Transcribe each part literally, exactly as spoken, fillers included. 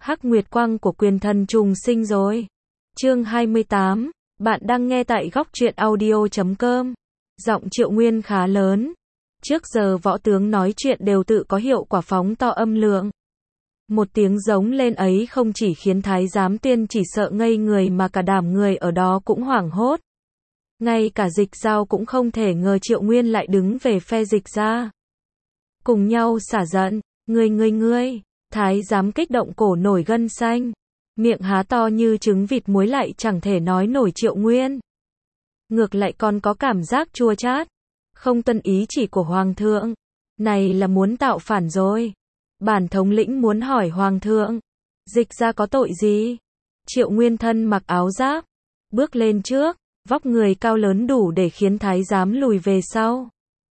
Hắc Nguyệt Quang của quyền thần trùng sinh rồi. Chương hai mươi tám, bạn đang nghe tại góc truyện audio chấm com. Giọng Triệu Nguyên khá lớn. Trước giờ võ tướng nói chuyện đều tự có hiệu quả phóng to âm lượng. Một tiếng giống lên ấy không chỉ khiến thái giám Tuyên chỉ sợ ngây người mà cả đám người ở đó cũng hoảng hốt. Ngay cả Dịch Dao cũng không thể ngờ Triệu Nguyên lại đứng về phe Dịch gia. Cùng nhau xả giận, ngươi ngươi ngươi, thái giám kích động cổ nổi gân xanh. Miệng há to như trứng vịt muối lại chẳng thể nói nổi Triệu Nguyên. Ngược lại còn có cảm giác chua chát. Không tuân ý chỉ của Hoàng thượng. Này là muốn tạo phản rồi. Bản thống lĩnh muốn hỏi Hoàng thượng. Dịch gia có tội gì? Triệu Nguyên thân mặc áo giáp. Bước lên trước. Vóc người cao lớn đủ để khiến thái giám lùi về sau.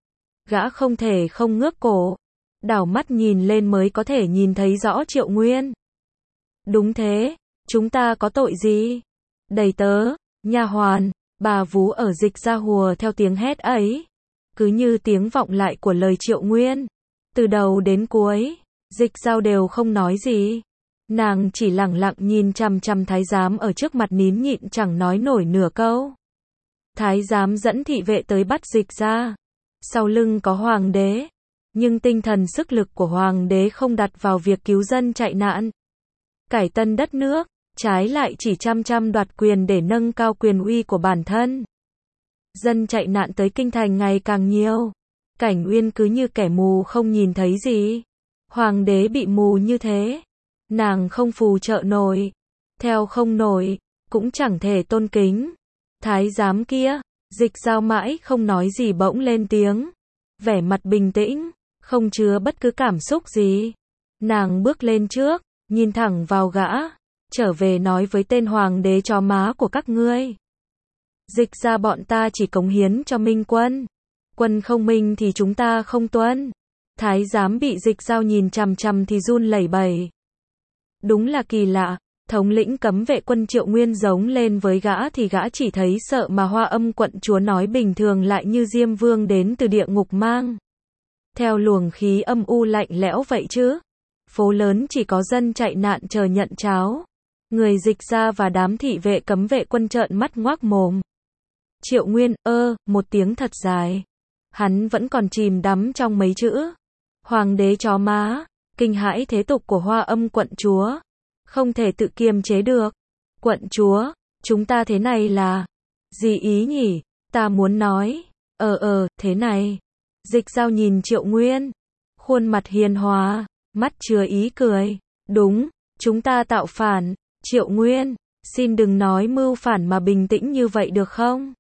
Gã không thể không ngước cổ. Đảo mắt nhìn lên mới có thể nhìn thấy rõ Triệu Nguyên. Đúng thế, chúng ta có tội gì? Đầy tớ, nha hoàn, bà vú ở Dịch gia hùa theo tiếng hét ấy. Cứ như tiếng vọng lại của lời Triệu Nguyên. Từ đầu đến cuối, Dịch Dao đều không nói gì. Nàng chỉ lẳng lặng nhìn chằm chằm thái giám ở trước mặt nín nhịn chẳng nói nổi nửa câu. Thái giám dẫn thị vệ tới bắt Dịch gia. Sau lưng có hoàng đế. Nhưng tinh thần sức lực của hoàng đế không đặt vào việc cứu dân chạy nạn. Cải tân đất nước, trái lại chỉ chăm chăm đoạt quyền để nâng cao quyền uy của bản thân. Dân chạy nạn tới kinh thành ngày càng nhiều. Cảnh Uyên cứ như kẻ mù không nhìn thấy gì. Hoàng đế bị mù như thế. Nàng không phù trợ nổi. Theo không nổi, cũng chẳng thể tôn kính. Thái giám kia, Dịch Dao mãi không nói gì bỗng lên tiếng. Vẻ mặt bình tĩnh, không chứa bất cứ cảm xúc gì. Nàng bước lên trước, nhìn thẳng vào gã. Trở về nói với tên hoàng đế chó má của các ngươi. Dịch gia bọn ta chỉ cống hiến cho minh quân. Quân không minh thì chúng ta không tuân. Thái giám bị Dịch Dao nhìn chằm chằm thì run lẩy bẩy. Đúng là kỳ lạ, thống lĩnh cấm vệ quân Triệu Nguyên giống lên với gã thì gã chỉ thấy sợ mà Hoa Âm quận chúa nói bình thường lại như Diêm Vương đến từ địa ngục mang. Theo luồng khí âm u lạnh lẽo vậy chứ. Phố lớn chỉ có dân chạy nạn chờ nhận cháo. Người Dịch gia và đám thị vệ cấm vệ quân trợn mắt ngoác mồm. Triệu Nguyên, ơ, một tiếng thật dài. Hắn vẫn còn chìm đắm trong mấy chữ. Hoàng đế chó má, kinh hãi thế tục của Hoa Âm quận chúa. Không thể tự kiềm chế được. Quận chúa, chúng ta thế này là... Gì ý nhỉ? Ta muốn nói. Ờ ờ, thế này. Dịch Dao nhìn Triệu Nguyên. Khuôn mặt hiền hòa, mắt chứa ý cười. Đúng, chúng ta tạo phản. Triệu Nguyên, xin đừng nói mưu phản mà bình tĩnh như vậy được không?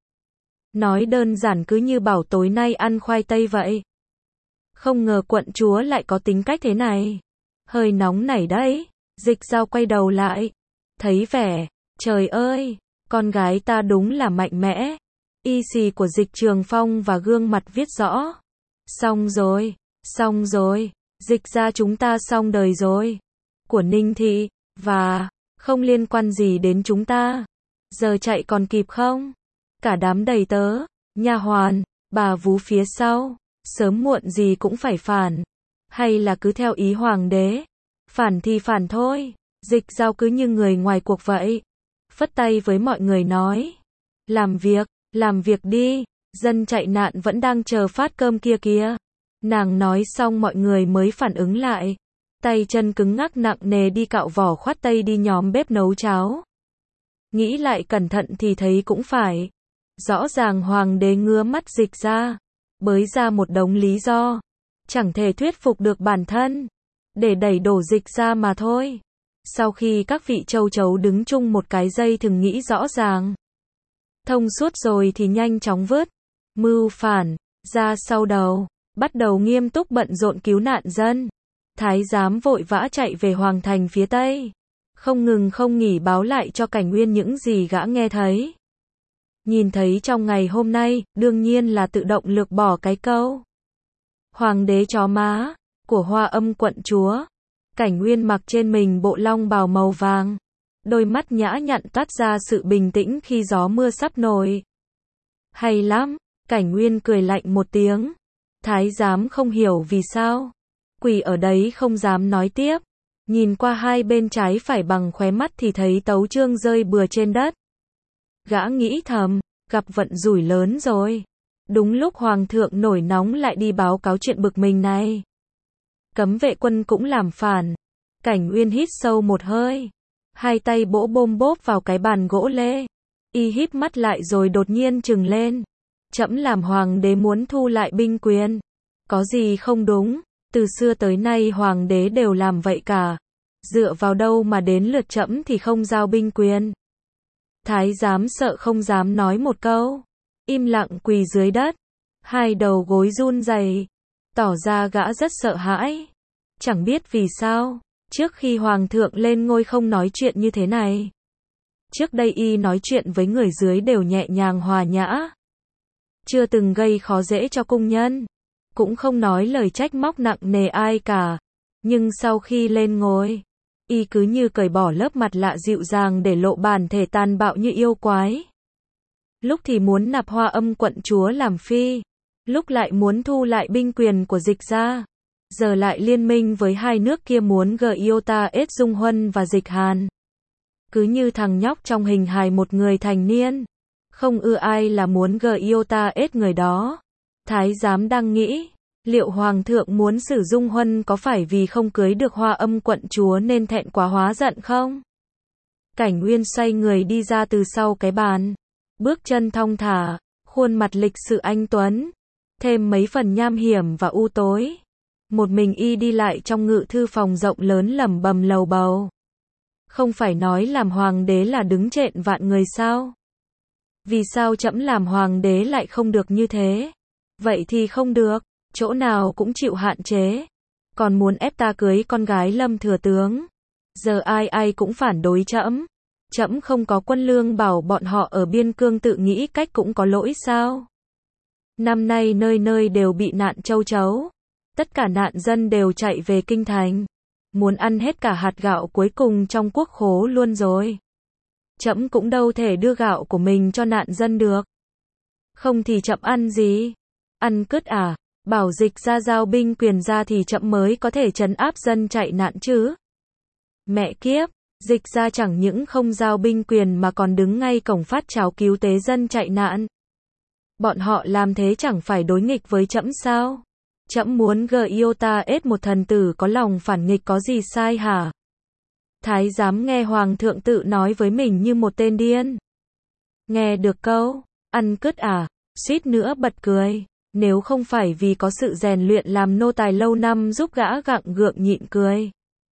Nói đơn giản cứ như bảo tối nay ăn khoai tây vậy. Không ngờ quận chúa lại có tính cách thế này. Hơi nóng nảy đấy. Dịch Dao quay đầu lại. Thấy vẻ, trời ơi, con gái ta đúng là mạnh mẽ. Y xì của Dịch Trường Phong và gương mặt viết rõ. Xong rồi, xong rồi, Dịch gia chúng ta xong đời rồi. Của Ninh Thị, và, không liên quan gì đến chúng ta. Giờ chạy còn kịp không? Cả đám đầy tớ, nha hoàn, bà vú phía sau, sớm muộn gì cũng phải phản. Hay là cứ theo ý hoàng đế? Phản thì phản thôi. Dịch Dao cứ như người ngoài cuộc vậy. Phất tay với mọi người nói. Làm việc, làm việc đi. Dân chạy nạn vẫn đang chờ phát cơm kia kìa. Nàng nói xong mọi người mới phản ứng lại. Tay chân cứng ngắc nặng nề đi cạo vỏ khoát tay đi nhóm bếp nấu cháo. Nghĩ lại cẩn thận thì thấy cũng phải. Rõ ràng hoàng đế ngứa mắt Dịch ra. Bới ra một đống lý do. Chẳng thể thuyết phục được bản thân. Để đẩy đổ Dịch ra mà thôi. Sau khi các vị châu chấu đứng chung một cái dây thừng nghĩ rõ ràng. Thông suốt rồi thì nhanh chóng vứt. Mưu phản, ra sau đầu. Bắt đầu nghiêm túc bận rộn cứu nạn dân. Thái giám vội vã chạy về hoàng thành phía tây. Không ngừng không nghỉ báo lại cho Cảnh Uyên những gì gã nghe thấy. Nhìn thấy trong ngày hôm nay, đương nhiên là tự động lược bỏ cái câu. Hoàng đế chó má, của Hoa Âm quận chúa. Cảnh Uyên mặc trên mình bộ long bào màu vàng. Đôi mắt nhã nhặn toát ra sự bình tĩnh khi gió mưa sắp nổi. Hay lắm, Cảnh Uyên cười lạnh một tiếng. Thái giám không hiểu vì sao. Quỳ ở đấy không dám nói tiếp. nhìn qua hai bên trái phải bằng khóe mắt thì thấy tấu chương rơi bừa trên đất. Gã nghĩ thầm, gặp vận rủi lớn rồi. Đúng lúc hoàng thượng nổi nóng lại đi báo cáo chuyện bực mình này. Cấm vệ quân cũng làm phản. Cảnh Uyên hít sâu một hơi, hai tay bỗ bôm bốp vào cái bàn gỗ lê. Y híp mắt lại rồi đột nhiên trừng lên. Trẫm làm hoàng đế muốn thu lại binh quyền. Có gì không đúng, từ xưa tới nay hoàng đế đều làm vậy cả. Dựa vào đâu mà đến lượt trẫm thì không giao binh quyền. Thái giám sợ không dám nói một câu, im lặng quỳ dưới đất, hai đầu gối run rẩy, tỏ ra gã rất sợ hãi. Chẳng biết vì sao, trước khi hoàng thượng lên ngôi không nói chuyện như thế này. Trước đây y nói chuyện với người dưới đều nhẹ nhàng hòa nhã, chưa từng gây khó dễ cho cung nhân, cũng không nói lời trách móc nặng nề ai cả. Nhưng sau khi lên ngôi, y cứ như cởi bỏ lớp mặt lạ dịu dàng để lộ bản thể tàn bạo như yêu quái. Lúc thì muốn nạp Hoa Âm quận chúa làm phi, lúc lại muốn thu lại binh quyền của Dịch gia, giờ lại liên minh với hai nước kia muốn Giota ết Dung Huân và Dịch Hàn. Cứ như thằng nhóc trong hình hài một người thành niên, không ưa ai là muốn Giota ết người đó. Thái giám đang nghĩ, liệu hoàng thượng muốn xử Dung Huân có phải vì không cưới được Hoa Âm quận chúa nên thẹn quá hóa giận không? Cảnh Uyên xoay người đi ra từ sau cái bàn, bước chân thong thả, khuôn mặt lịch sự anh tuấn, thêm mấy phần nham hiểm và u tối. Một mình y đi lại trong ngự thư phòng rộng lớn lẩm bẩm lầu bầu. Không phải nói làm hoàng đế là đứng trện vạn người sao? Vì sao trẫm làm hoàng đế lại không được như thế? Vậy thì không được, chỗ nào cũng chịu hạn chế. Còn muốn ép ta cưới con gái Lâm thừa tướng. Giờ ai ai cũng phản đối trẫm. Trẫm không có quân lương bảo bọn họ ở biên cương tự nghĩ cách cũng có lỗi sao? Năm nay nơi nơi đều bị nạn châu chấu. Tất cả nạn dân đều chạy về kinh thành. Muốn ăn hết cả hạt gạo cuối cùng trong quốc khố luôn rồi. Trẫm cũng đâu thể đưa gạo của mình cho nạn dân được. Không thì trẫm ăn gì? Ăn cứt à? Bảo Dịch ra giao binh quyền ra thì trẫm mới có thể trấn áp dân chạy nạn chứ. Mẹ kiếp, Dịch ra chẳng những không giao binh quyền mà còn đứng ngay cổng phát cháo cứu tế dân chạy nạn. Bọn họ làm thế chẳng phải đối nghịch với trẫm sao? Trẫm muốn Giota ết một thần tử có lòng phản nghịch có gì sai hả? Thái giám nghe hoàng thượng tự nói với mình như một tên điên. Nghe được câu, ăn cứt à, suýt nữa bật cười. Nếu không phải vì có sự rèn luyện làm nô tài lâu năm giúp gã gặng gượng nhịn cười,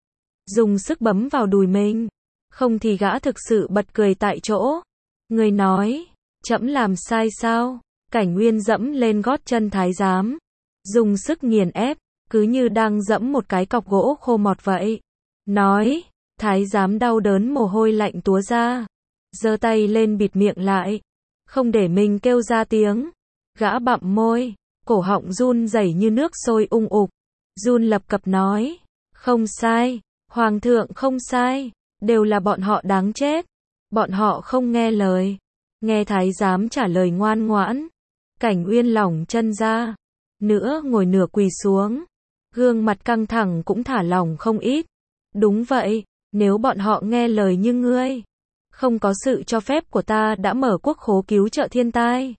dùng sức bấm vào đùi mình, không thì gã thực sự bật cười tại chỗ. Người nói, trẫm làm sai sao? Cảnh Uyên dẫm lên gót chân thái giám, dùng sức nghiền ép, cứ như đang dẫm một cái cọc gỗ khô mọt vậy. Nói, thái giám đau đớn mồ hôi lạnh túa ra, giơ tay lên bịt miệng lại, không để mình kêu ra tiếng. Gã bặm môi, cổ họng run rẩy như nước sôi ung ục, run lập cập nói, không sai, hoàng thượng không sai, đều là bọn họ đáng chết, bọn họ không nghe lời. Nghe thái giám trả lời ngoan ngoãn, Cảnh Uyên lỏng chân ra, nửa ngồi nửa quỳ xuống, gương mặt căng thẳng cũng thả lỏng không ít. Đúng vậy, nếu bọn họ nghe lời như ngươi, không có sự cho phép của ta đã mở quốc khố cứu trợ thiên tai.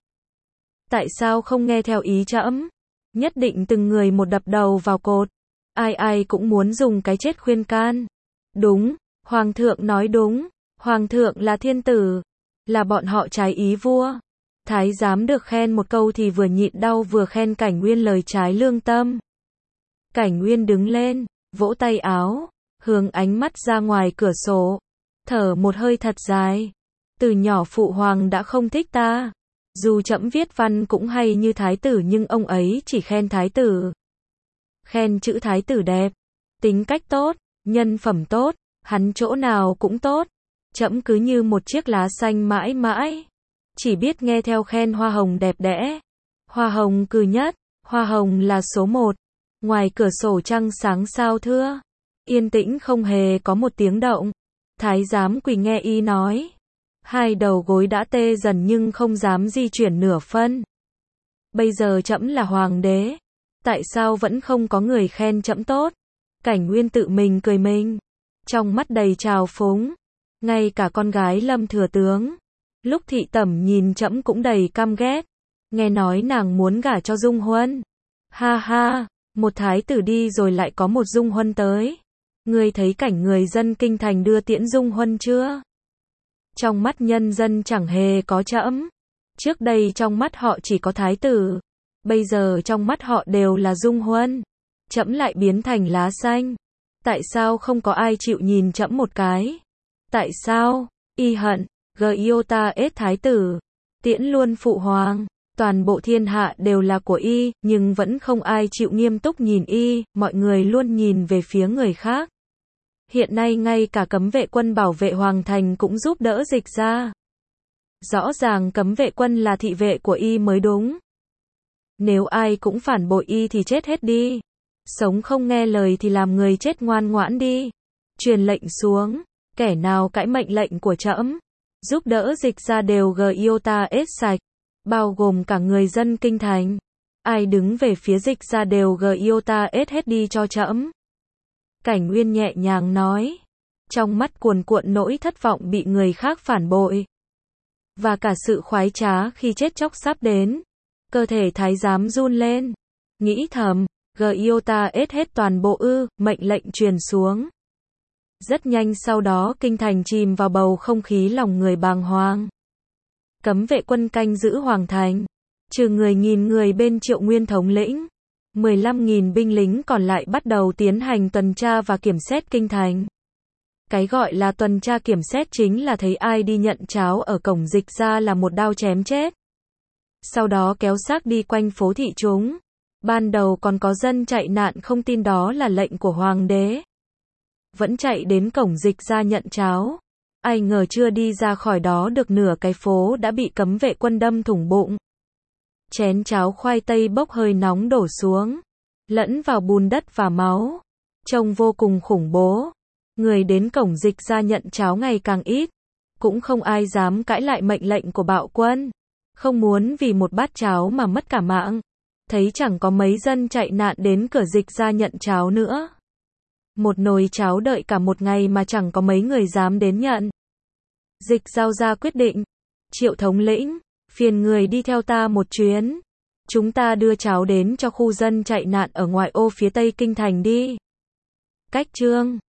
Tại sao không nghe theo ý trẫm? Nhất định từng người một đập đầu vào cột. Ai ai cũng muốn dùng cái chết khuyên can. Đúng, hoàng thượng nói đúng, hoàng thượng là thiên tử, là bọn họ trái ý vua. Thái giám được khen một câu thì vừa nhịn đau vừa khen Cảnh Uyên lời trái lương tâm. Cảnh Uyên đứng lên, vỗ tay áo, hướng ánh mắt ra ngoài cửa sổ, thở một hơi thật dài. Từ nhỏ phụ hoàng đã không thích ta. Dù trẫm viết văn cũng hay như thái tử nhưng ông ấy chỉ khen thái tử. Khen chữ thái tử đẹp, tính cách tốt, nhân phẩm tốt, hắn chỗ nào cũng tốt. Trẫm cứ như một chiếc lá xanh mãi mãi, chỉ biết nghe theo khen hoa hồng đẹp đẽ. Hoa hồng cừ nhất, hoa hồng là số một. Ngoài cửa sổ trăng sáng sao thưa, yên tĩnh không hề có một tiếng động. Thái giám quỳ nghe y nói. Hai đầu gối đã tê dần nhưng không dám di chuyển nửa phân. Bây giờ trẫm là hoàng đế, tại sao vẫn không có người khen trẫm tốt? Cảnh Nguyên tự mình cười mình, trong mắt đầy trào phúng. Ngay cả con gái Lâm thừa tướng, lúc thị tẩm nhìn trẫm cũng đầy căm ghét. Nghe nói nàng muốn gả cho Dung Huân. Ha ha, một thái tử đi rồi lại có một Dung Huân tới. Ngươi thấy cảnh người dân kinh thành đưa tiễn Dung Huân chưa? Trong mắt nhân dân chẳng hề có trẫm. Trước đây trong mắt họ chỉ có thái tử, bây giờ trong mắt họ đều là Dung Huân. Trẫm lại biến thành lá xanh. Tại sao không có ai chịu nhìn trẫm một cái? Tại sao? Y hận, Giota ết thái tử, tiễn luôn phụ hoàng. Toàn bộ thiên hạ đều là của y, nhưng vẫn không ai chịu nghiêm túc nhìn y, mọi người luôn nhìn về phía người khác. Hiện nay ngay cả cấm vệ quân bảo vệ hoàng thành cũng giúp đỡ Dịch ra. Rõ ràng cấm vệ quân là thị vệ của y mới đúng. Nếu ai cũng phản bội y thì chết hết đi. Sống không nghe lời thì làm người chết ngoan ngoãn đi. Truyền lệnh xuống, kẻ nào cãi mệnh lệnh của trẫm, giúp đỡ Dịch ra đều Giota ết sạch, bao gồm cả người dân kinh thành. Ai đứng về phía Dịch ra đều Giota ết hết đi cho trẫm. Cảnh Nguyên nhẹ nhàng nói, trong mắt cuồn cuộn nỗi thất vọng bị người khác phản bội, và cả sự khoái trá khi chết chóc sắp đến. Cơ thể thái giám run lên, nghĩ thầm, Giota ết hết toàn bộ ư, mệnh lệnh truyền xuống. Rất nhanh sau đó kinh thành chìm vào bầu không khí lòng người bàng hoàng. Cấm vệ quân canh giữ hoàng thành, trừ người nghìn người bên Triệu Nguyên thống lĩnh, mười lăm nghìn binh lính còn lại bắt đầu tiến hành tuần tra và kiểm xét kinh thành. Cái gọi là tuần tra kiểm xét chính là thấy ai đi nhận cháo ở cổng Dịch ra là một đao chém chết. Sau đó kéo xác đi quanh phố thị chúng. Ban đầu còn có dân chạy nạn không tin đó là lệnh của hoàng đế, vẫn chạy đến cổng Dịch ra nhận cháo. Ai ngờ chưa đi ra khỏi đó được nửa cái phố đã bị cấm vệ quân đâm thủng bụng. Chén cháo khoai tây bốc hơi nóng đổ xuống, lẫn vào bùn đất và máu, trông vô cùng khủng bố. Người đến cổng Dịch ra nhận cháo ngày càng ít, cũng không ai dám cãi lại mệnh lệnh của bạo quân, không muốn vì một bát cháo mà mất cả mạng. Thấy chẳng có mấy dân chạy nạn đến cửa Dịch ra nhận cháo nữa. Một nồi cháo đợi cả một ngày mà chẳng có mấy người dám đến nhận. Dịch giao ra quyết định, Triệu thống lĩnh, phiền người đi theo ta một chuyến. Chúng ta đưa cháo đến cho khu dân chạy nạn ở ngoại ô phía tây kinh thành đi. Cách chương